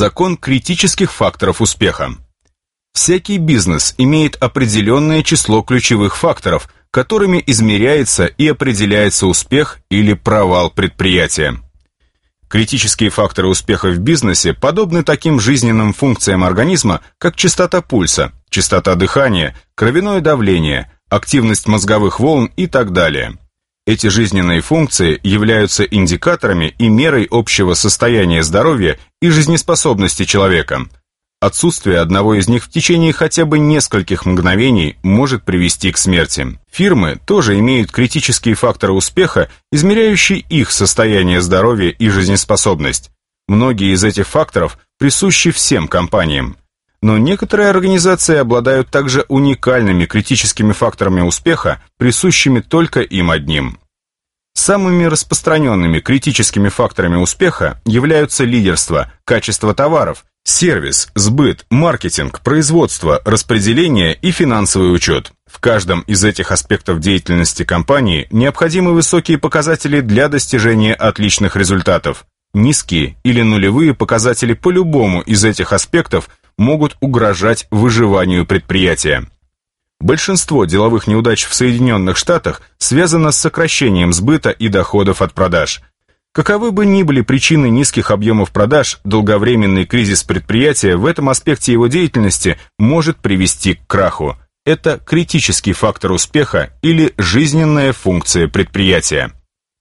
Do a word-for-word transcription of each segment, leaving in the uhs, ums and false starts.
Закон критических факторов успеха. Всякий бизнес имеет определенное число ключевых факторов, которыми измеряется и определяется успех или провал предприятия. Критические факторы успеха в бизнесе подобны таким жизненным функциям организма, как частота пульса, частота дыхания, кровяное давление, активность мозговых волн и так далее. Эти жизненные функции являются индикаторами и мерой общего состояния здоровья и жизнеспособности человека. Отсутствие одного из них в течение хотя бы нескольких мгновений может привести к смерти. Фирмы тоже имеют критические факторы успеха, измеряющие их состояние здоровья и жизнеспособность. Многие из этих факторов присущи всем компаниям. Но некоторые организации обладают также уникальными критическими факторами успеха, присущими только им одним. Самыми распространенными критическими факторами успеха являются лидерство, качество товаров, сервис, сбыт, маркетинг, производство, распределение и финансовый учет. В каждом из этих аспектов деятельности компании необходимы высокие показатели для достижения отличных результатов. Низкие или нулевые показатели по любому из этих аспектов могут угрожать выживанию предприятия. Большинство деловых неудач в Соединенных Штатах связано с сокращением сбыта и доходов от продаж. Каковы бы ни были причины низких объемов продаж, долговременный кризис предприятия в этом аспекте его деятельности может привести к краху. Это критический фактор успеха или жизненная функция предприятия.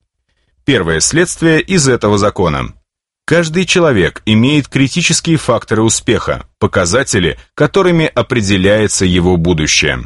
Первое следствие из этого закона. Каждый человек имеет критические факторы успеха, показатели, которыми определяется его будущее.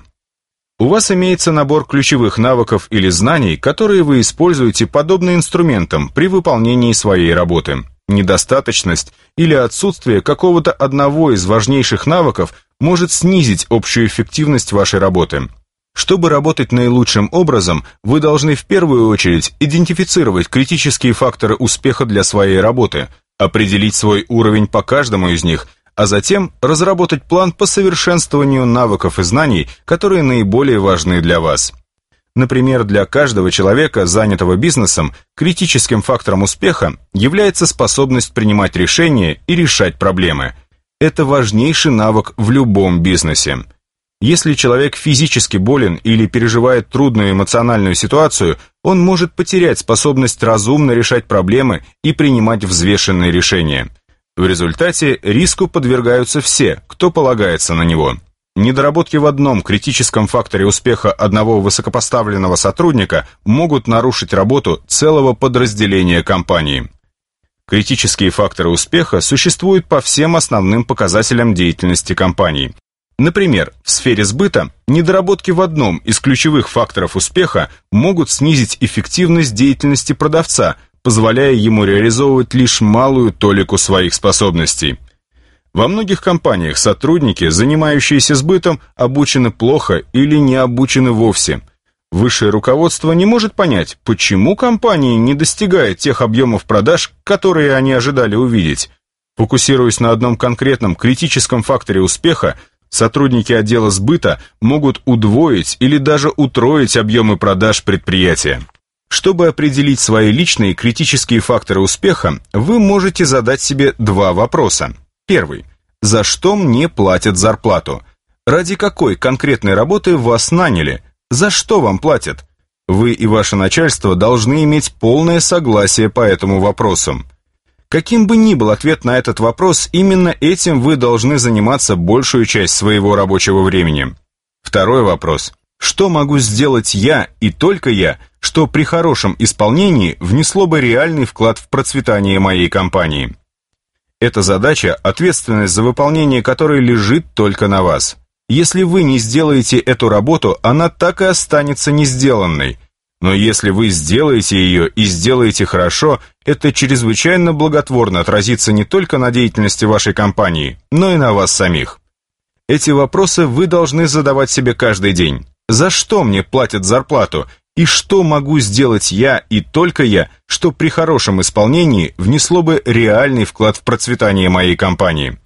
У вас имеется набор ключевых навыков или знаний, которые вы используете подобно инструментам при выполнении своей работы. Недостаточность или отсутствие какого-то одного из важнейших навыков может снизить общую эффективность вашей работы. Чтобы работать наилучшим образом, вы должны в первую очередь идентифицировать критические факторы успеха для своей работы, определить свой уровень по каждому из них, а затем разработать план по совершенствованию навыков и знаний, которые наиболее важны для вас. Например, для каждого человека, занятого бизнесом, критическим фактором успеха является способность принимать решения и решать проблемы. Это важнейший навык в любом бизнесе. Если человек физически болен или переживает трудную эмоциональную ситуацию, он может потерять способность разумно решать проблемы и принимать взвешенные решения. В результате риску подвергаются все, кто полагается на него. Недоработки в одном критическом факторе успеха одного высокопоставленного сотрудника могут нарушить работу целого подразделения компании. Критические факторы успеха существуют по всем основным показателям деятельности компании. Например, в сфере сбыта недоработки в одном из ключевых факторов успеха могут снизить эффективность деятельности продавца, позволяя ему реализовывать лишь малую толику своих способностей. Во многих компаниях сотрудники, занимающиеся сбытом, обучены плохо или не обучены вовсе. Высшее руководство не может понять, почему компания не достигает тех объемов продаж, которые они ожидали увидеть. Фокусируясь на одном конкретном критическом факторе успеха, сотрудники отдела сбыта могут удвоить или даже утроить объемы продаж предприятия. Чтобы определить свои личные критические факторы успеха, вы можете задать себе два вопроса. Первый. За что мне платят зарплату? Ради какой конкретной работы вас наняли? За что вам платят? Вы и ваше начальство должны иметь полное согласие по этому вопросу. Каким бы ни был ответ на этот вопрос, именно этим вы должны заниматься большую часть своего рабочего времени. Второй вопрос. Что могу сделать я и только я, что при хорошем исполнении внесло бы реальный вклад в процветание моей компании? Эта задача, ответственность за выполнение которой лежит только на вас. Если вы не сделаете эту работу, она так и останется не сделанной. Но если вы сделаете ее и сделаете хорошо, это чрезвычайно благотворно отразится не только на деятельности вашей компании, но и на вас самих. Эти вопросы вы должны задавать себе каждый день. За что мне платят зарплату? И что могу сделать я и только я, что при хорошем исполнении внесло бы реальный вклад в процветание моей компании?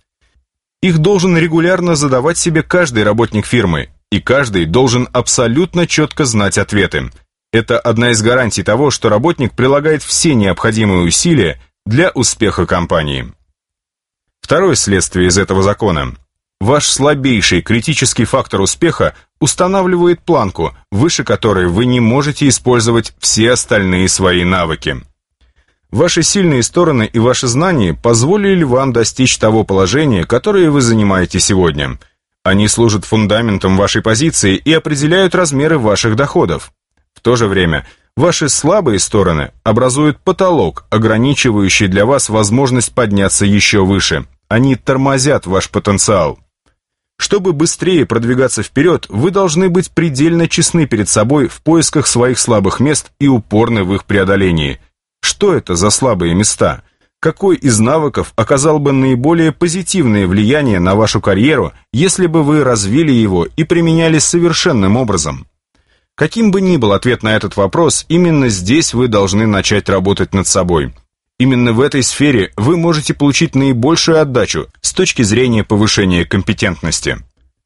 Их должен регулярно задавать себе каждый работник фирмы, и каждый должен абсолютно четко знать ответы. Это одна из гарантий того, что работник прилагает все необходимые усилия для успеха компании. Второе следствие из этого закона. Ваш слабейший критический фактор успеха устанавливает планку, выше которой вы не можете использовать все остальные свои навыки. Ваши сильные стороны и ваши знания позволили вам достичь того положения, которое вы занимаете сегодня. Они служат фундаментом вашей позиции и определяют размеры ваших доходов. В то же время, ваши слабые стороны образуют потолок, ограничивающий для вас возможность подняться еще выше. Они тормозят ваш потенциал. Чтобы быстрее продвигаться вперед, вы должны быть предельно честны перед собой в поисках своих слабых мест и упорны в их преодолении. Что это за слабые места? Какой из навыков оказал бы наиболее позитивное влияние на вашу карьеру, если бы вы развили его и применяли совершенным образом? Каким бы ни был ответ на этот вопрос, именно здесь вы должны начать работать над собой. Именно в этой сфере вы можете получить наибольшую отдачу с точки зрения повышения компетентности.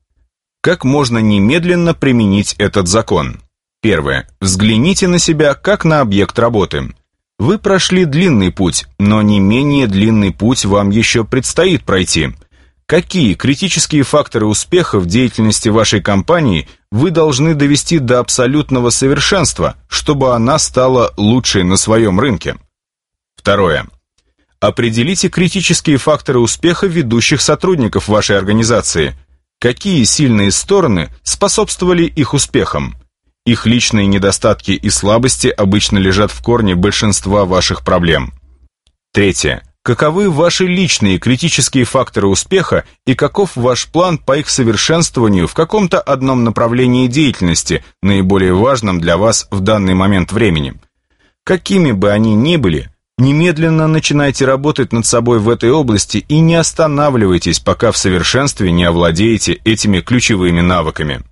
Как можно немедленно применить этот закон? Первое. Взгляните на себя как на объект работы. Вы прошли длинный путь, но не менее длинный путь вам еще предстоит пройти. Какие критические факторы успеха в деятельности вашей компании вы должны довести до абсолютного совершенства, чтобы она стала лучшей на своем рынке? Второе. Определите критические факторы успеха ведущих сотрудников вашей организации. Какие сильные стороны способствовали их успехам? Их личные недостатки и слабости обычно лежат в корне большинства ваших проблем. Третье. Каковы ваши личные критические факторы успеха и каков ваш план по их совершенствованию в каком-то одном направлении деятельности, наиболее важном для вас в данный момент времени? Какими бы они ни были, немедленно начинайте работать над собой в этой области и не останавливайтесь, пока в совершенстве не овладеете этими ключевыми навыками.